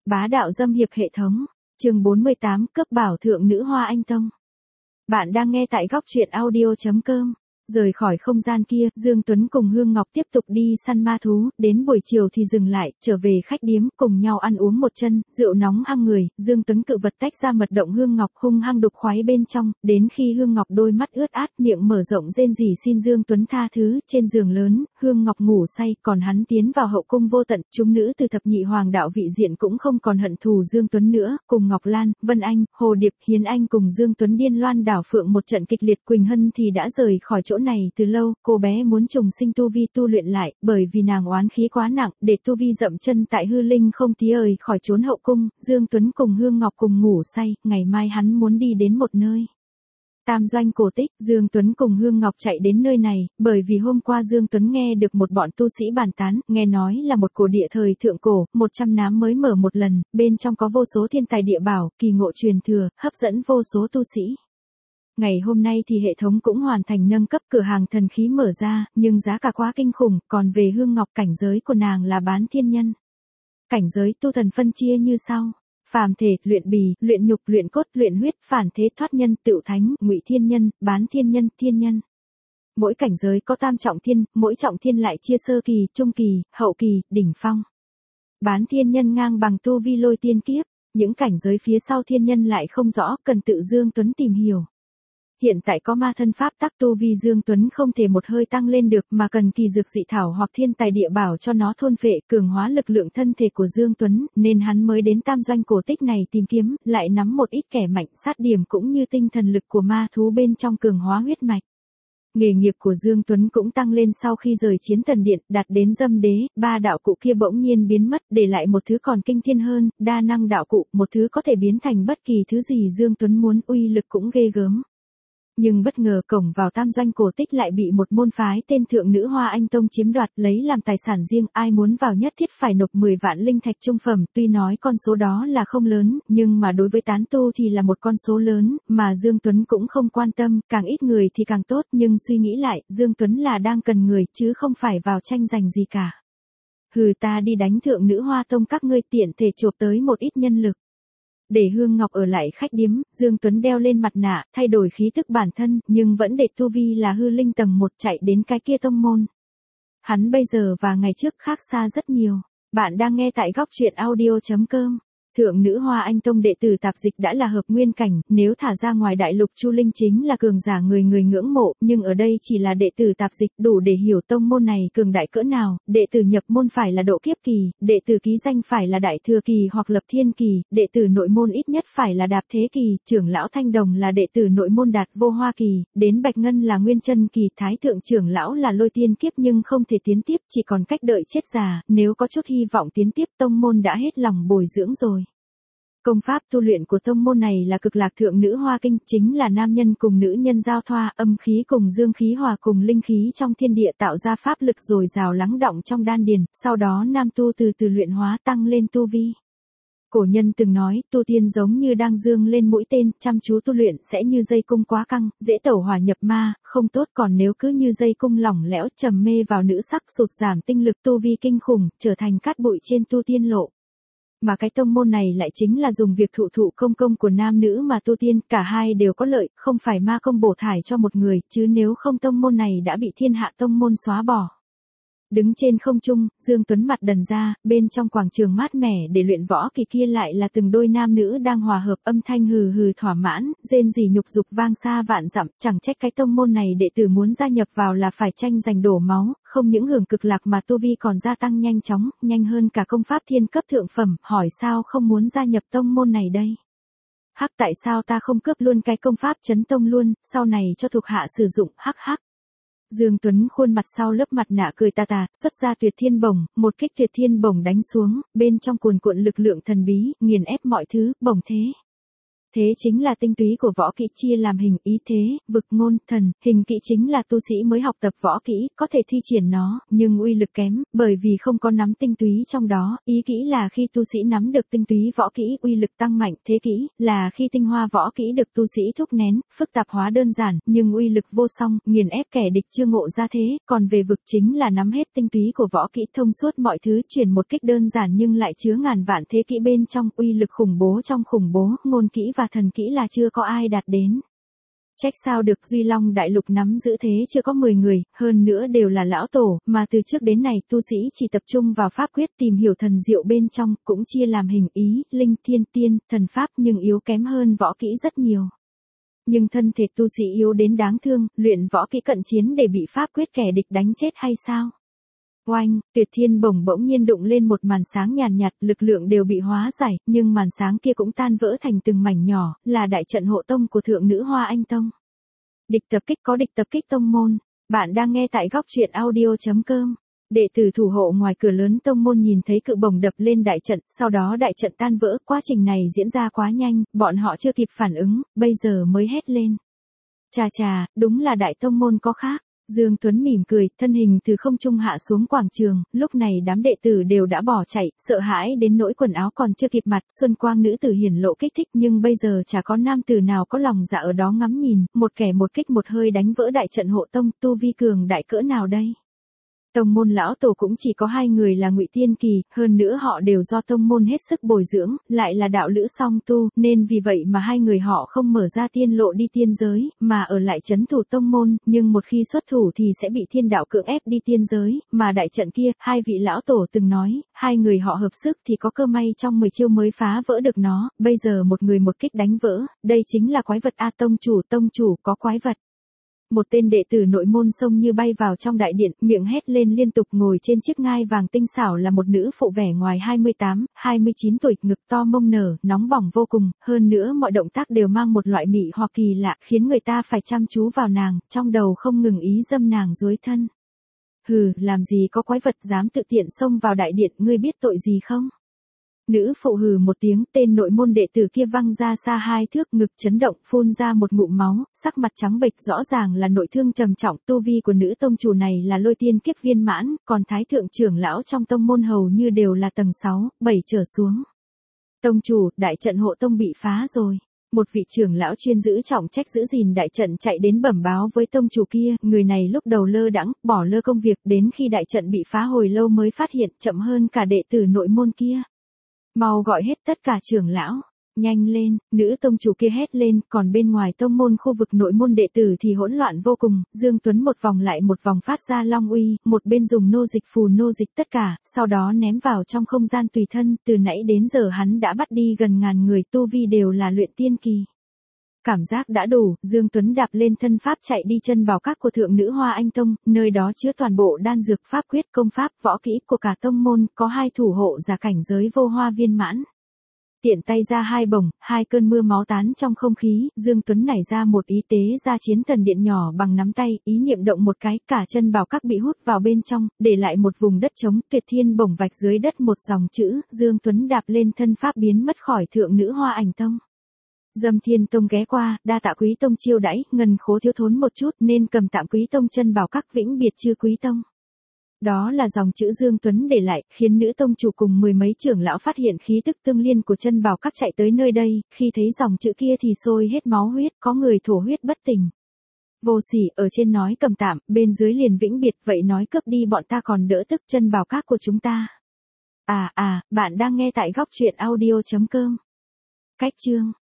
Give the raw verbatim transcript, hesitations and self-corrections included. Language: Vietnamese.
Bá đạo dâm hiệp hệ thống. Chương bốn mươi tám, cấp bảo thượng nữ Hoa Anh Tông. Bạn đang nghe tại góc truyện audio chấm com. Rời khỏi không gian kia, Dương Tuấn cùng Hương Ngọc tiếp tục đi săn ma thú, đến buổi chiều thì dừng lại, trở về khách điếm, cùng nhau ăn uống một chân, rượu nóng hăng người, Dương Tuấn cự vật tách ra mật động Hương Ngọc hung hăng đục khoái bên trong, đến khi Hương Ngọc đôi mắt ướt át, miệng mở rộng rên rỉ xin Dương Tuấn tha thứ, trên giường lớn, Hương Ngọc ngủ say, còn hắn tiến vào hậu cung vô tận, chúng nữ từ thập nhị hoàng đạo vị diện cũng không còn hận thù Dương Tuấn nữa, cùng Ngọc Lan, Vân Anh, Hồ Điệp, Hiến Anh cùng Dương Tuấn điên loan đảo phượng một trận kịch liệt. Quỳnh Hân thì đã rời khỏi chỗ này từ lâu, cô bé muốn trùng sinh tu vi tu luyện lại, bởi vì nàng oán khí quá nặng, để tu vi dậm chân tại hư linh không tí ời khỏi trốn hậu cung. Dương Tuấn cùng Hương Ngọc cùng ngủ say, ngày mai hắn muốn đi đến một nơi. Tam doanh cổ tích, Dương Tuấn cùng Hương Ngọc chạy đến nơi này, bởi vì hôm qua Dương Tuấn nghe được một bọn tu sĩ bàn tán, nghe nói là một cổ địa thời thượng cổ, một trăm nám mới mở một lần, bên trong có vô số thiên tài địa bảo, kỳ ngộ truyền thừa, hấp dẫn vô số tu sĩ. Ngày hôm nay thì hệ thống cũng hoàn thành nâng cấp, cửa hàng thần khí mở ra, nhưng giá cả quá kinh khủng, còn về Hương Ngọc cảnh giới của nàng là bán thiên nhân. Cảnh giới tu thần phân chia như sau: phàm thể, luyện bì, luyện nhục, luyện cốt, luyện huyết, phản thế, thoát nhân, tựu thánh, ngụy thiên nhân, bán thiên nhân, thiên nhân. Mỗi cảnh giới có tam trọng thiên, mỗi trọng thiên lại chia sơ kỳ, trung kỳ, hậu kỳ, đỉnh phong. Bán thiên nhân ngang bằng tu vi lôi tiên kiếp, những cảnh giới phía sau thiên nhân lại không rõ, cần tự Dương Tuấn tìm hiểu. Hiện tại có ma thân pháp tắc tu vi Dương Tuấn không thể một hơi tăng lên được mà cần kỳ dược dị thảo hoặc thiên tài địa bảo cho nó thôn phệ cường hóa lực lượng thân thể của Dương Tuấn, nên hắn mới đến tam doanh cổ tích này tìm kiếm, lại nắm một ít kẻ mạnh sát điểm cũng như tinh thần lực của ma thú bên trong cường hóa huyết mạch. Nghề nghiệp của Dương Tuấn cũng tăng lên sau khi rời chiến thần điện, đạt đến dâm đế, ba đạo cụ kia bỗng nhiên biến mất, để lại một thứ còn kinh thiên hơn, đa năng đạo cụ, một thứ có thể biến thành bất kỳ thứ gì Dương Tuấn muốn, uy lực cũng ghê gớm. Nhưng bất ngờ cổng vào tam doanh cổ tích lại bị một môn phái tên Thượng Nữ Hoa Anh Tông chiếm đoạt, lấy làm tài sản riêng, ai muốn vào nhất thiết phải nộp mười vạn linh thạch trung phẩm, tuy nói con số đó là không lớn, nhưng mà đối với tán tu thì là một con số lớn, mà Dương Tuấn cũng không quan tâm, càng ít người thì càng tốt, nhưng suy nghĩ lại, Dương Tuấn là đang cần người, chứ không phải vào tranh giành gì cả. Hừ, ta đi đánh Thượng Nữ Hoa Tông các ngươi, tiện thể chộp tới một ít nhân lực. Để Hương Ngọc ở lại khách điếm, Dương Tuấn đeo lên mặt nạ, thay đổi khí tức bản thân, nhưng vẫn để tu vi là hư linh tầng một, chạy đến cái kia tông môn. Hắn bây giờ và ngày trước khác xa rất nhiều. Bạn đang nghe tại góc truyện audio chấm com. Thượng Nữ Hoa Anh Tông đệ tử tạp dịch đã là hợp nguyên cảnh, nếu thả ra ngoài đại lục Chu Linh chính là cường giả người người ngưỡng mộ, nhưng ở đây chỉ là đệ tử tạp dịch, đủ để hiểu tông môn này cường đại cỡ nào. Đệ tử nhập môn phải là độ kiếp kỳ, đệ tử ký danh phải là đại thừa kỳ hoặc lập thiên kỳ, đệ tử nội môn ít nhất phải là đạp thế kỳ, trưởng lão Thanh Đồng là đệ tử nội môn đạt vô hoa kỳ, đến Bạch Ngân là nguyên chân kỳ, thái thượng trưởng lão là lôi tiên kiếp nhưng không thể tiến tiếp, chỉ còn cách đợi chết già, nếu có chút hy vọng tiến tiếp tông môn đã hết lòng bồi dưỡng rồi. Công pháp tu luyện của tông môn này là Cực Lạc Thượng Nữ Hoa Kinh, chính là nam nhân cùng nữ nhân giao thoa, âm khí cùng dương khí hòa cùng linh khí trong thiên địa tạo ra pháp lực dồi dào lắng đọng trong đan điền, sau đó nam tu từ từ luyện hóa tăng lên tu vi. Cổ nhân từng nói, tu tiên giống như đang dương lên mũi tên, chăm chú tu luyện sẽ như dây cung quá căng, dễ tẩu hỏa nhập ma, không tốt, còn nếu cứ như dây cung lỏng lẽo trầm mê vào nữ sắc sụt giảm tinh lực tu vi kinh khủng, trở thành cát bụi trên tu tiên lộ. Mà cái tông môn này lại chính là dùng việc thụ thụ công công của nam nữ mà tu tiên, cả hai đều có lợi, không phải ma công bổ thải cho một người, chứ nếu không tông môn này đã bị thiên hạ tông môn xóa bỏ. Đứng trên không trung, Dương Tuấn mặt đần ra, bên trong quảng trường mát mẻ để luyện võ kỳ kia lại là từng đôi nam nữ đang hòa hợp, âm thanh hừ hừ thỏa mãn, rên rỉ nhục dục vang xa vạn dặm, chẳng trách cái tông môn này đệ tử muốn gia nhập vào là phải tranh giành đổ máu, không những hưởng cực lạc mà tu vi còn gia tăng nhanh chóng, nhanh hơn cả công pháp thiên cấp thượng phẩm, hỏi sao không muốn gia nhập tông môn này đây? Hắc, tại sao ta không cướp luôn cái công pháp chấn tông luôn, sau này cho thuộc hạ sử dụng, hắc hắc. Dương Tuấn khuôn mặt sau lớp mặt nạ cười tà tà, xuất ra tuyệt thiên bổng, một kích tuyệt thiên bổng đánh xuống, bên trong cuồn cuộn lực lượng thần bí, nghiền ép mọi thứ, bổng thế. Thế chính là tinh túy của võ kỹ chia làm hình, ý thế, vực, ngôn, thần, hình kỹ chính là tu sĩ mới học tập võ kỹ, có thể thi triển nó, nhưng uy lực kém, bởi vì không có nắm tinh túy trong đó, ý kỹ là khi tu sĩ nắm được tinh túy võ kỹ uy lực tăng mạnh, thế kỹ là khi tinh hoa võ kỹ được tu sĩ thúc nén, phức tạp hóa đơn giản, nhưng uy lực vô song, nghiền ép kẻ địch chưa ngộ ra thế, còn về vực chính là nắm hết tinh túy của võ kỹ thông suốt mọi thứ, chuyển một kích đơn giản nhưng lại chứa ngàn vạn thế kỹ bên trong, uy lực khủng bố trong khủng bố, ngôn kỹ và thần kỹ là chưa có ai đạt đến. Trách sao được Duy Long Đại Lục nắm giữ thế chưa có mười người, hơn nữa đều là lão tổ, mà từ trước đến nay tu sĩ chỉ tập trung vào pháp quyết tìm hiểu thần diệu bên trong, cũng chia làm hình, ý, linh, thiên, tiên, thần pháp nhưng yếu kém hơn võ kỹ rất nhiều. Nhưng thân thể tu sĩ yếu đến đáng thương, luyện võ kỹ cận chiến để bị pháp quyết kẻ địch đánh chết hay sao? Oanh, Tuyệt Thiên bổng bỗng nhiên đụng lên một màn sáng nhàn nhạt, lực lượng đều bị hóa giải, nhưng màn sáng kia cũng tan vỡ thành từng mảnh nhỏ, là đại trận hộ tông của thượng nữ Hoa Anh Tông. Địch tập kích có địch tập kích tông môn. Bạn đang nghe tại góc truyện audio chấm com. Đệ tử thủ hộ ngoài cửa lớn tông môn nhìn thấy cự bổng đập lên đại trận, sau đó đại trận tan vỡ, quá trình này diễn ra quá nhanh, bọn họ chưa kịp phản ứng, bây giờ mới hét lên. Chà chà, đúng là đại tông môn có khác. Dương Tuấn mỉm cười, thân hình từ không trung hạ xuống quảng trường, lúc này đám đệ tử đều đã bỏ chạy, sợ hãi đến nỗi quần áo còn chưa kịp mặt, xuân quang nữ tử hiển lộ kích thích nhưng bây giờ chả có nam tử nào có lòng dạ ở đó ngắm nhìn, một kẻ một kích một hơi đánh vỡ đại trận hộ tông, tu vi cường đại cỡ nào đây? Tông môn lão tổ cũng chỉ có hai người là Ngụy Tiên Kỳ, hơn nữa họ đều do tông môn hết sức bồi dưỡng, lại là đạo lữ song tu, nên vì vậy mà hai người họ không mở ra tiên lộ đi tiên giới, mà ở lại trấn thủ tông môn, nhưng một khi xuất thủ thì sẽ bị thiên đạo cưỡng ép đi tiên giới, mà đại trận kia, hai vị lão tổ từng nói, hai người họ hợp sức thì có cơ may trong mười chiêu mới phá vỡ được nó, bây giờ một người một kích đánh vỡ, đây chính là quái vật a tông chủ, tông chủ có quái vật. Một tên đệ tử nội môn xông như bay vào trong đại điện, miệng hét lên liên tục, ngồi trên chiếc ngai vàng tinh xảo là một nữ phụ vẻ ngoài hai mươi tám, hai mươi chín tuổi, ngực to mông nở, nóng bỏng vô cùng, hơn nữa mọi động tác đều mang một loại mị hoặc kỳ lạ, khiến người ta phải chăm chú vào nàng, trong đầu không ngừng ý dâm nàng duối thân. Hừ, làm gì có quái vật dám tự tiện xông vào đại điện, ngươi biết tội gì không? Nữ phụ hừ một tiếng, tên nội môn đệ tử kia văng ra xa hai thước, ngực chấn động, phun ra một ngụm máu, sắc mặt trắng bệch, rõ ràng là nội thương trầm trọng, tu vi của nữ tông chủ này là lôi tiên kiếp viên mãn, còn thái thượng trưởng lão trong tông môn hầu như đều là tầng sáu, bảy trở xuống. Tông chủ, đại trận hộ tông bị phá rồi. Một vị trưởng lão chuyên giữ trọng trách giữ gìn đại trận chạy đến bẩm báo với tông chủ kia, người này lúc đầu lơ đãng, bỏ lơ công việc, đến khi đại trận bị phá hồi lâu mới phát hiện, chậm hơn cả đệ tử nội môn kia. Mau gọi hết tất cả trưởng lão, nhanh lên, nữ tông chủ kia hét lên, còn bên ngoài tông môn khu vực nội môn đệ tử thì hỗn loạn vô cùng, Dương Tuấn một vòng lại một vòng phát ra long uy, một bên dùng nô dịch phù nô dịch tất cả, sau đó ném vào trong không gian tùy thân, từ nãy đến giờ hắn đã bắt đi gần ngàn người, tu vi đều là luyện tiên kỳ. Cảm giác đã đủ, Dương Tuấn đạp lên thân pháp chạy đi chân bảo các của thượng nữ Hoa Anh Tông, nơi đó chứa toàn bộ đan dược pháp quyết công pháp võ kỹ của cả tông môn, có hai thủ hộ giả cảnh giới vô hoa viên mãn. Tiện tay ra hai bổng, hai cơn mưa máu tán trong không khí, Dương Tuấn nảy ra một ý tế ra chiến thần điện nhỏ bằng nắm tay, ý niệm động một cái, cả chân bảo các bị hút vào bên trong, để lại một vùng đất trống, Tuyệt Thiên bổng vạch dưới đất một dòng chữ, Dương Tuấn đạp lên thân pháp biến mất khỏi thượng nữ Hoa Ảnh Tông. Dâm Thiên Tông ghé qua, đa tạ Quý Tông chiêu đãi, ngân khố thiếu thốn một chút nên cầm tạm Quý Tông chân bảo các vĩnh biệt chư Quý Tông. Đó là dòng chữ Dương Tuấn để lại, khiến nữ tông chủ cùng mười mấy trưởng lão phát hiện khí tức tương liên của chân bảo các chạy tới nơi đây, khi thấy dòng chữ kia thì sôi hết máu huyết, có người thổ huyết bất tỉnh. Vô sỉ, ở trên nói cầm tạm, bên dưới liền vĩnh biệt, vậy nói cướp đi bọn ta còn đỡ tức chân bảo các của chúng ta. À à, bạn đang nghe tại góc truyện audio chấm com. Cách chương